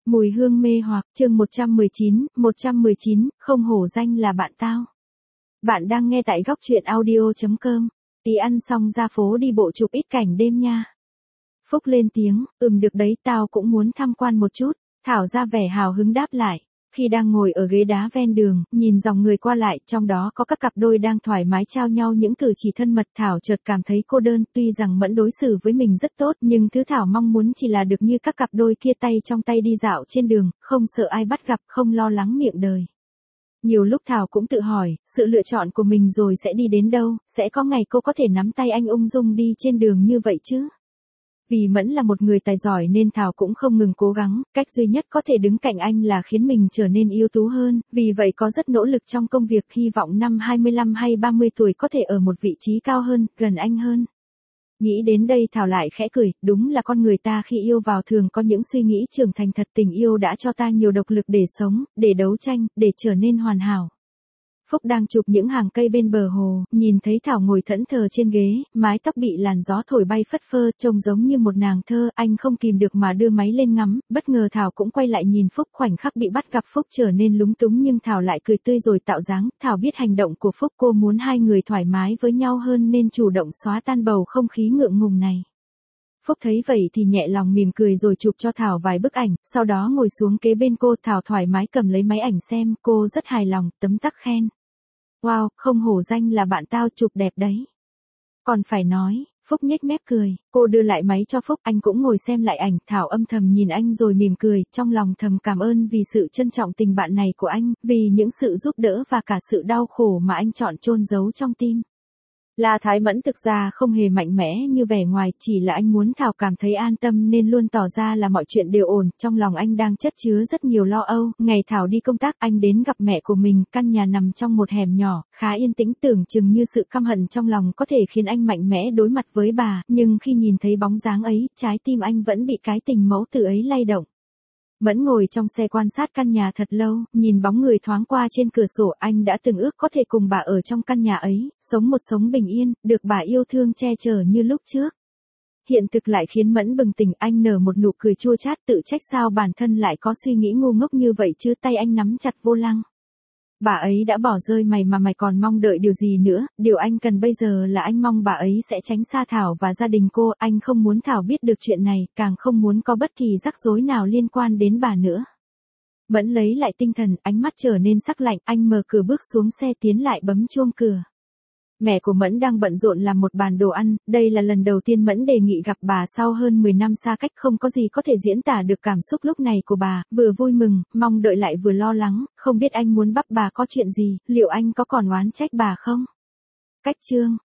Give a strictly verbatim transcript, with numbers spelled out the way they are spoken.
Mùi hương mê hoặc, chương một trăm mười chín, một trăm mười chín, không hổ danh là bạn tao. Bạn đang nghe tại góc truyện audio chấm com. Tí ăn xong ra phố đi bộ chụp ít cảnh đêm nha. Phúc lên tiếng, ừm được đấy, tao cũng muốn tham quan một chút. Thảo ra vẻ hào hứng đáp lại. Khi đang ngồi ở ghế đá ven đường, nhìn dòng người qua lại, trong đó có các cặp đôi đang thoải mái trao nhau những cử chỉ thân mật, Thảo chợt cảm thấy cô đơn, tuy rằng Mẫn đối xử với mình rất tốt, nhưng thứ Thảo mong muốn chỉ là được như các cặp đôi kia tay trong tay đi dạo trên đường, không sợ ai bắt gặp, không lo lắng miệng đời. Nhiều lúc Thảo cũng tự hỏi, sự lựa chọn của mình rồi sẽ đi đến đâu, sẽ có ngày cô có thể nắm tay anh ung dung đi trên đường như vậy chứ? Vì Mẫn là một người tài giỏi nên Thảo cũng không ngừng cố gắng, cách duy nhất có thể đứng cạnh anh là khiến mình trở nên ưu tú hơn, vì vậy có rất nỗ lực trong công việc, hy vọng năm hai mươi lăm hay ba mươi tuổi có thể ở một vị trí cao hơn, gần anh hơn. Nghĩ đến đây Thảo lại khẽ cười, đúng là con người ta khi yêu vào thường có những suy nghĩ trưởng thành thật, tình yêu đã cho ta nhiều độc lực để sống, để đấu tranh, để trở nên hoàn hảo. Phúc đang chụp những hàng cây bên bờ hồ, nhìn thấy Thảo ngồi thẫn thờ trên ghế, mái tóc bị làn gió thổi bay phất phơ, trông giống như một nàng thơ, anh không kìm được mà đưa máy lên ngắm, bất ngờ Thảo cũng quay lại nhìn Phúc, khoảnh khắc bị bắt gặp Phúc trở nên lúng túng nhưng Thảo lại cười tươi rồi tạo dáng, Thảo biết hành động của Phúc, cô muốn hai người thoải mái với nhau hơn nên chủ động xóa tan bầu không khí ngượng ngùng này. Phúc thấy vậy thì nhẹ lòng mỉm cười rồi chụp cho Thảo vài bức ảnh, sau đó ngồi xuống kế bên cô, Thảo thoải mái cầm lấy máy ảnh xem, cô rất hài lòng, tấm tắc khen. Wow, không hổ danh là bạn tao, chụp đẹp đấy. Còn phải nói, Phúc nhếch mép cười, cô đưa lại máy cho Phúc, anh cũng ngồi xem lại ảnh, Thảo âm thầm nhìn anh rồi mỉm cười, trong lòng thầm cảm ơn vì sự trân trọng tình bạn này của anh, vì những sự giúp đỡ và cả sự đau khổ mà anh chọn chôn giấu trong tim. La Thái Mẫn thực ra không hề mạnh mẽ như vẻ ngoài, chỉ là anh muốn Thảo cảm thấy an tâm nên luôn tỏ ra là mọi chuyện đều ổn, trong lòng anh đang chất chứa rất nhiều lo âu. Ngày Thảo đi công tác, anh đến gặp mẹ của mình, căn nhà nằm trong một hẻm nhỏ, khá yên tĩnh, tưởng chừng như sự căm hận trong lòng có thể khiến anh mạnh mẽ đối mặt với bà, nhưng khi nhìn thấy bóng dáng ấy, trái tim anh vẫn bị cái tình mẫu tử ấy lay động. Mẫn ngồi trong xe quan sát căn nhà thật lâu, nhìn bóng người thoáng qua trên cửa sổ, anh đã từng ước có thể cùng bà ở trong căn nhà ấy, sống một sống bình yên, được bà yêu thương che chở như lúc trước. Hiện thực lại khiến Mẫn bừng tỉnh, anh nở một nụ cười chua chát, tự trách sao bản thân lại có suy nghĩ ngu ngốc như vậy chứ, tay anh nắm chặt vô lăng. Bà ấy đã bỏ rơi mày mà mày còn mong đợi điều gì nữa, điều anh cần bây giờ là anh mong bà ấy sẽ tránh xa Thảo và gia đình cô, anh không muốn Thảo biết được chuyện này, càng không muốn có bất kỳ rắc rối nào liên quan đến bà nữa. Mẫn lấy lại tinh thần, ánh mắt trở nên sắc lạnh, anh mở cửa bước xuống xe tiến lại bấm chuông cửa. Mẹ của Mẫn đang bận rộn làm một bàn đồ ăn, đây là lần đầu tiên Mẫn đề nghị gặp bà sau hơn mười năm xa cách, không có gì có thể diễn tả được cảm xúc lúc này của bà, vừa vui mừng, mong đợi lại vừa lo lắng, không biết anh muốn bắt bà có chuyện gì, liệu anh có còn oán trách bà không? Cách chương